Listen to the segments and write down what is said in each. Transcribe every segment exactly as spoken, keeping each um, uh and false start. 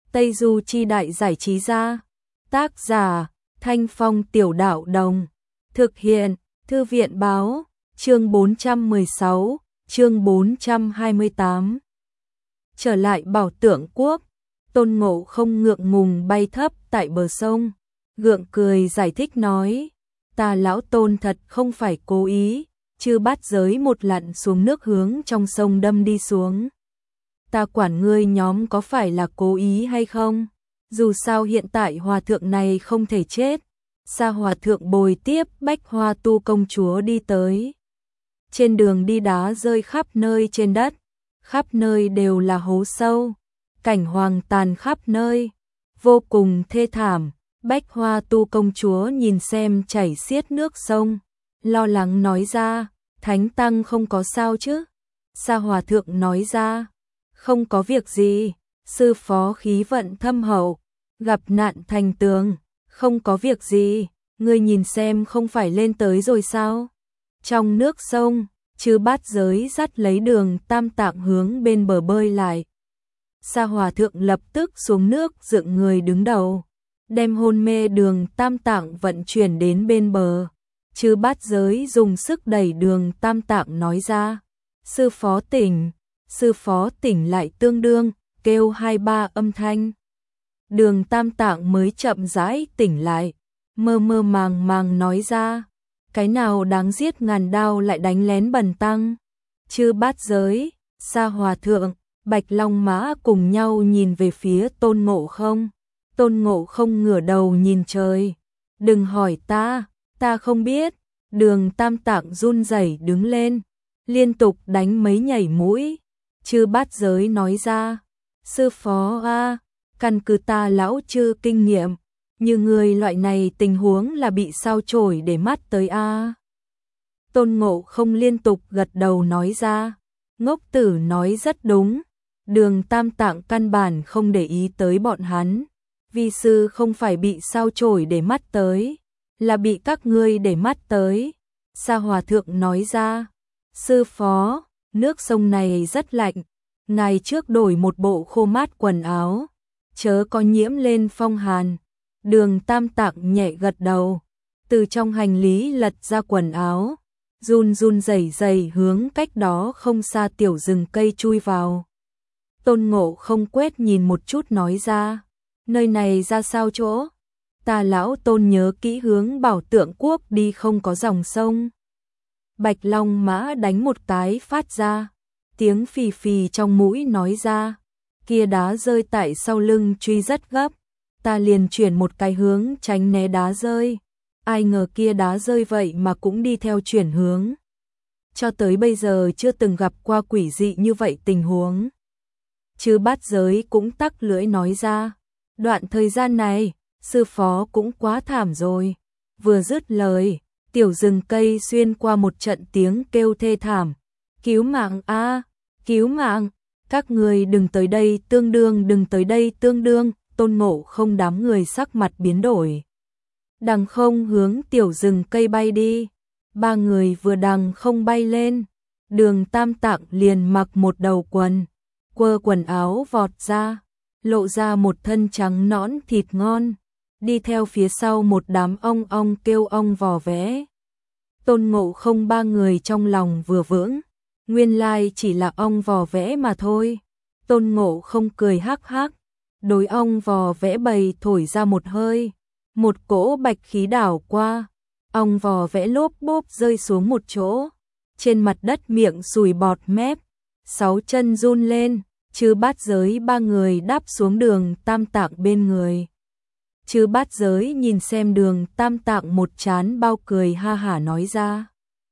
Tây Du Chi Đại Giải Trí Gia. Tác giả, Thanh Phong Tiểu Đạo Đồng. Thực hiện, Thư viện Báo. Chương bốn trăm mười sáu, chương bốn trăm hai mươi tám. Trở lại Bảo Tượng Quốc, Tôn Ngộ Không ngượng ngùng bay thấp tại bờ sông, gượng cười giải thích nói, ta lão Tôn thật không phải cố ý, chư bát giới một lặn xuống nước hướng trong sông đâm đi xuống. Ta quản ngươi nhóm có phải là cố ý hay không? Dù sao hiện tại hòa thượng này không thể chết. Sa hòa thượng bồi tiếp Bách Hoa Tu công chúa đi tới. Trên đường đi đá rơi khắp nơi trên đất, khắp nơi đều là hố sâu, cảnh hoang tàn khắp nơi, vô cùng thê thảm. Bách Hoa Tu công chúa nhìn xem chảy xiết nước sông, lo lắng nói ra, Thánh Tăng không có sao chứ? Sa hòa thượng nói ra, không có việc gì, sư phó khí vận thâm hậu, gặp nạn thành tường, không có việc gì, ngươi nhìn xem không phải lên tới rồi sao? Trong nước sông, chư bát giới dắt lấy đường Tam Tạng hướng bên bờ bơi lại. Sa hòa thượng lập tức xuống nước dựng người đứng đầu, đem hôn mê đường Tam Tạng vận chuyển đến bên bờ. Chư bát giới dùng sức đẩy đường Tam Tạng nói ra, sư phó tỉnh, sư phó tỉnh lại tương đương, kêu hai ba âm thanh. Đường Tam Tạng mới chậm rãi tỉnh lại, mơ mơ màng màng nói ra, cái nào đáng giết ngàn đao lại đánh lén bần tăng. Chư bát giới, Sa hòa thượng, Bạch Long Mã cùng nhau nhìn về phía Tôn Ngộ Không. Tôn Ngộ Không ngửa đầu nhìn trời, đừng hỏi ta, ta không biết. Đường Tam Tạng run rẩy đứng lên, liên tục đánh mấy nhảy mũi. Chư bát giới nói ra, sư phó a, căn cứ ta lão chư kinh nghiệm, như người loại này tình huống là bị sao chổi để mắt tới a. Tôn Ngộ Không liên tục gật đầu nói ra, ngốc tử nói rất đúng, đường Tam Tạng căn bản không để ý tới bọn hắn, vi sư không phải bị sao chổi để mắt tới, là bị các ngươi để mắt tới. Sa hòa thượng nói ra, sư phó, nước sông này rất lạnh, ngài trước đổi một bộ khô mát quần áo, chớ có nhiễm lên phong hàn. Đường Tam Tạng nhẹ gật đầu, từ trong hành lý lật ra quần áo, run run rẩy rẩy hướng cách đó không xa tiểu rừng cây chui vào. Tôn Ngộ Không quét nhìn một chút nói ra, nơi này ra sao chỗ? Ta lão Tôn nhớ kỹ hướng Bảo Tượng Quốc đi không có dòng sông. Bạch Long Mã đánh một cái phát ra, tiếng phì phì trong mũi nói ra, kia đá rơi tại sau lưng truy rất gấp, ta liền chuyển một cái hướng tránh né đá rơi, ai ngờ kia đá rơi vậy mà cũng đi theo chuyển hướng. Cho tới bây giờ chưa từng gặp qua quỷ dị như vậy tình huống. Chư bát giới cũng tắc lưỡi nói ra, đoạn thời gian này, sư phó cũng quá thảm rồi. Vừa dứt lời, tiểu rừng cây xuyên qua một trận tiếng kêu thê thảm, cứu mạng a, cứu mạng, các người đừng tới đây tương đương, đừng tới đây tương đương. Tôn Ngộ Không đám người sắc mặt biến đổi, đằng không hướng tiểu rừng cây bay đi. Ba người vừa đằng không bay lên, đường Tam Tạng liền mặc một đầu quần, quơ quần áo vọt ra, lộ ra một thân trắng nõn thịt ngon, đi theo phía sau một đám ong ong kêu ong vò vẽ. Tôn Ngộ Không ba người trong lòng vừa vững, nguyên lai chỉ là ong vò vẽ mà thôi. Tôn Ngộ Không cười hắc hắc, đối ong vò vẽ bầy thổi ra một hơi, một cỗ bạch khí đảo qua, ong vò vẽ lốp bốp rơi xuống một chỗ, trên mặt đất miệng sùi bọt mép, sáu chân run lên. Chư bát giới ba người đáp xuống đường Tam Tạng bên người. Chư bát giới nhìn xem đường Tam Tạng một chán bao cười ha hả nói ra,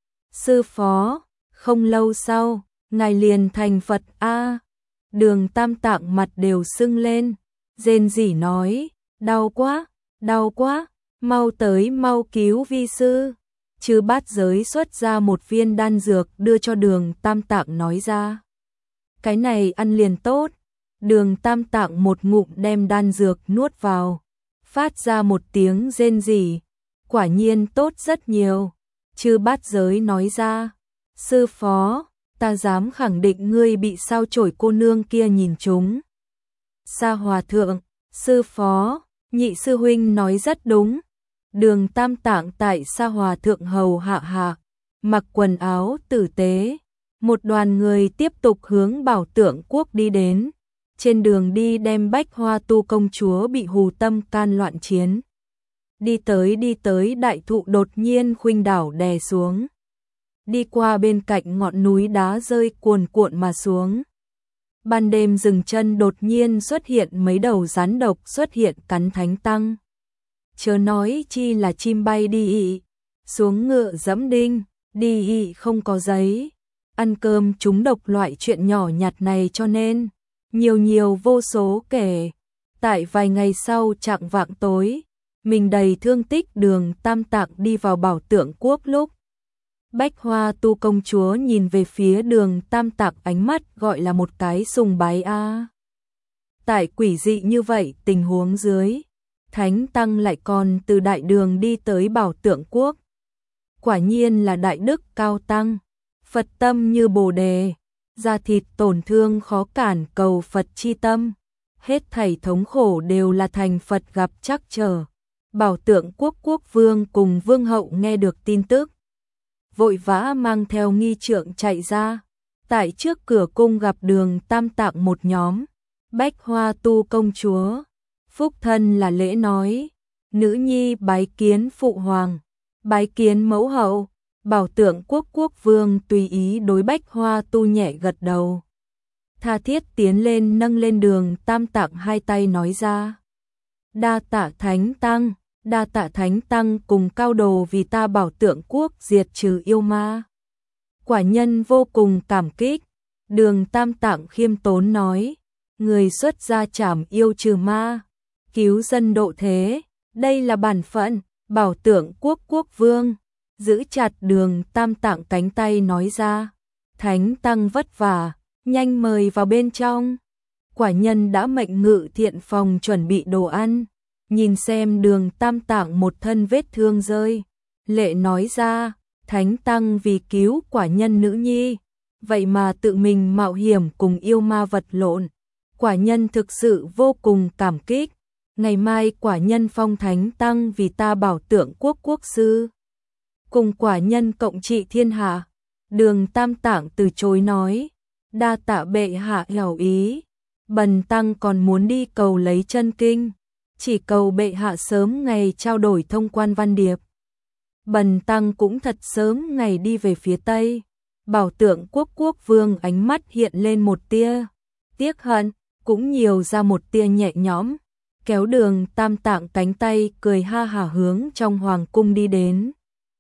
sư phó, không lâu sau, ngài liền thành Phật a. Đường Tam Tạng mặt đều sưng lên, rên rỉ nói, đau quá, đau quá, mau tới mau cứu vi sư. Chư bát giới xuất ra một viên đan dược đưa cho đường Tam Tạng nói ra, cái này ăn liền tốt. Đường Tam Tạng một ngụm đem đan dược nuốt vào, phát ra một tiếng rên rỉ, quả nhiên tốt rất nhiều. Chư bát giới nói ra, sư phó, ta dám khẳng định ngươi bị sao chổi cô nương kia nhìn trúng. Sa hòa thượng, Sư phó, nhị sư huynh nói rất đúng. Đường Tam Tạng tại Sa Hòa thượng hầu hạ hạ, mặc quần áo tử tế. Một đoàn người tiếp tục hướng Bảo Tượng Quốc đi đến. Trên đường đi đem Bách Hoa Tu công chúa bị hù tâm can loạn chiến. Đi tới đi tới đại thụ đột nhiên khuynh đảo đè xuống. Đi qua bên cạnh ngọn núi đá rơi cuồn cuộn mà xuống. Ban đêm dừng chân đột nhiên xuất hiện mấy đầu rắn độc xuất hiện cắn Thánh Tăng. Chớ nói chi là chim bay đi ị, xuống ngựa dẫm đinh, đi ị không có giấy. Ăn cơm trúng độc loại chuyện nhỏ nhặt này cho nên, nhiều nhiều vô số kể. Tại vài ngày sau chạng vạng tối, mình đầy thương tích Đường Tam Tạng đi vào Bảo Tượng Quốc lúc. Bách Hoa Tu công chúa nhìn về phía Đường Tam Tạng ánh mắt gọi là một cái sùng bái a. À. Tại quỷ dị như vậy tình huống dưới, Thánh Tăng lại còn từ đại đường đi tới Bảo Tượng Quốc. Quả nhiên là đại đức cao tăng, Phật tâm như Bồ đề, da thịt tổn thương khó cản cầu Phật chi tâm, hết thảy thống khổ đều là thành Phật gặp trắc trở. Bảo Tượng Quốc quốc vương cùng vương hậu nghe được tin tức, vội vã mang theo nghi trượng chạy ra. Tại trước cửa cung gặp Đường Tam Tạng một nhóm. Bách Hoa Tu công chúa, phúc thân là lễ nói, nữ nhi bái kiến phụ hoàng, bái kiến mẫu hậu. Bảo Tượng Quốc quốc vương tùy ý đối Bách Hoa Tu nhẹ gật đầu. Tha thiết tiến lên nâng lên Đường Tam Tạng hai tay nói ra. Đa tạ Thánh Tăng, đa tạ Thánh Tăng cùng cao đồ vì ta Bảo Tượng Quốc diệt trừ yêu ma. Quả nhân vô cùng cảm kích. Đường Tam Tạng khiêm tốn nói, người xuất gia trảm yêu trừ ma, cứu dân độ thế, đây là bản phận. Bảo Tượng Quốc quốc vương giữ chặt Đường Tam Tạng cánh tay nói ra, Thánh Tăng vất vả, nhanh mời vào bên trong. Quả nhân đã mệnh ngự thiện phòng chuẩn bị đồ ăn. Nhìn xem Đường Tam Tạng một thân vết thương rơi, lệ nói ra, Thánh Tăng vì cứu quả nhân nữ nhi, vậy mà tự mình mạo hiểm cùng yêu ma vật lộn. Quả nhân thực sự vô cùng cảm kích. Ngày mai quả nhân phong Thánh Tăng vì ta Bảo Tượng Quốc quốc sư, cùng quả nhân cộng trị thiên hạ. Đường Tam Tạng từ chối nói, đa tạ bệ hạ hảo ý, bần tăng còn muốn đi cầu lấy chân kinh, chỉ cầu bệ hạ sớm ngày trao đổi thông quan văn điệp. Bần tăng cũng thật sớm ngày đi về phía Tây. Bảo Tượng Quốc quốc vương ánh mắt hiện lên một tia tiếc hận, cũng nhiều ra một tia nhẹ nhõm, kéo Đường Tam Tạng cánh tay cười ha hả hướng trong hoàng cung đi đến.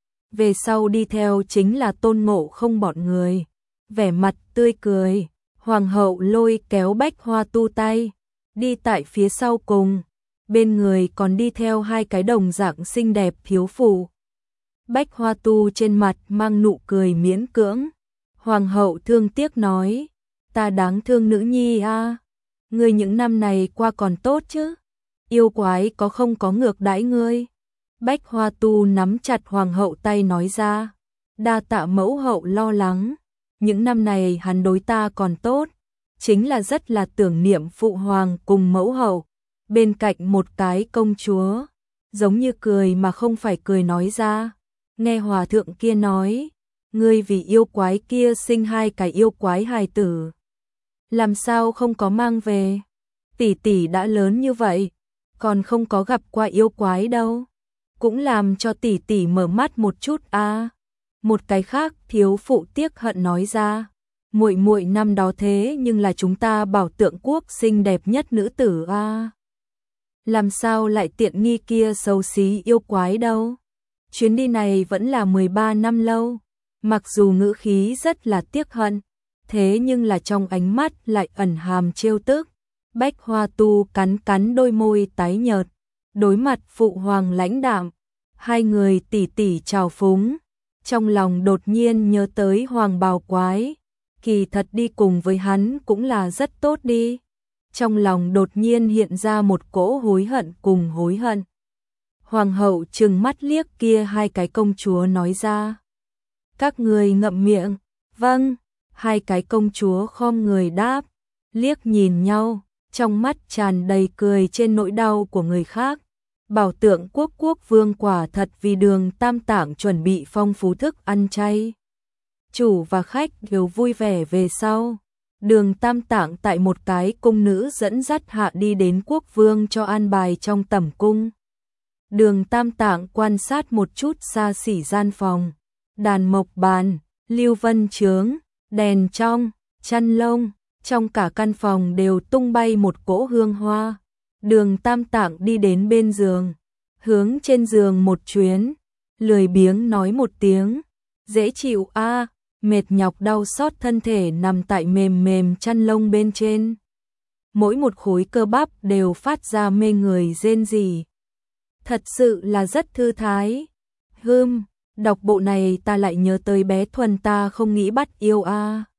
Về sau đi theo chính là Tôn Ngộ Không bọn người, vẻ mặt tươi cười. Hoàng hậu lôi kéo Bách Hoa Tu tay, đi tại phía sau cùng, bên người còn đi theo hai cái đồng dạng xinh đẹp thiếu phụ. Bách Hoa Tu trên mặt mang nụ cười miễn cưỡng. Hoàng hậu thương tiếc nói, ta đáng thương nữ nhi a, à. Ngươi những năm này qua còn tốt chứ? Yêu quái có không có ngược đãi ngươi? Bách Hoa Tu nắm chặt hoàng hậu tay nói ra, đa tạ mẫu hậu lo lắng. Những năm này hắn đối ta còn tốt, chính là rất là tưởng niệm phụ hoàng cùng mẫu hậu. Bên cạnh một cái công chúa, giống như cười mà không phải cười nói ra, nghe hòa thượng kia nói, ngươi vì yêu quái kia sinh hai cái yêu quái hài tử, làm sao không có mang về? Tỷ tỷ đã lớn như vậy, còn không có gặp qua yêu quái đâu, cũng làm cho tỷ tỷ mở mắt một chút a. À. Một cái khác thiếu phụ tiếc hận nói ra, muội muội năm đó thế nhưng là chúng ta Bảo Tượng Quốc xinh đẹp nhất nữ tử a. À. Làm sao lại tiện nghi kia xấu xí yêu quái đâu? Chuyến đi này vẫn là mười ba năm lâu, mặc dù ngữ khí rất là tiếc hận, thế nhưng là trong ánh mắt lại ẩn hàm trêu tức. Bách Hoa Tu cắn cắn đôi môi tái nhợt, đối mặt phụ hoàng lãnh đạm, hai người tỉ tỉ chào phúng. Trong lòng đột nhiên nhớ tới hoàng bào quái, kỳ thật đi cùng với hắn cũng là rất tốt đi. Trong lòng đột nhiên hiện ra một cỗ hối hận cùng hối hận. Hoàng hậu trừng mắt liếc kia hai cái công chúa nói ra, các người ngậm miệng. Vâng. Hai cái công chúa khom người đáp, liếc nhìn nhau, trong mắt tràn đầy cười trên nỗi đau của người khác. Bảo tượng quốc quốc vương quả thật vì Đường Tam Tạng chuẩn bị phong phú thức ăn chay. Chủ và khách đều vui vẻ về sau. Đường Tam Tạng tại một cái cung nữ dẫn dắt hạ đi đến quốc vương cho an bài trong tẩm cung. Đường Tam Tạng quan sát một chút xa xỉ gian phòng, đàn mộc bàn, lưu vân chướng, đèn trong, chăn lông, trong cả căn phòng đều tung bay một cỗ hương hoa. Đường Tam Tạng đi đến bên giường, hướng trên giường một chuyến, lười biếng nói một tiếng, dễ chịu a, à, mệt nhọc đau xót thân thể nằm tại mềm mềm chăn lông bên trên. Mỗi một khối cơ bắp đều phát ra mê người rên rỉ. Thật sự là rất thư thái. Hừm, đọc bộ này ta lại nhớ tới bé Thuần ta không nghĩ bắt yêu a. À.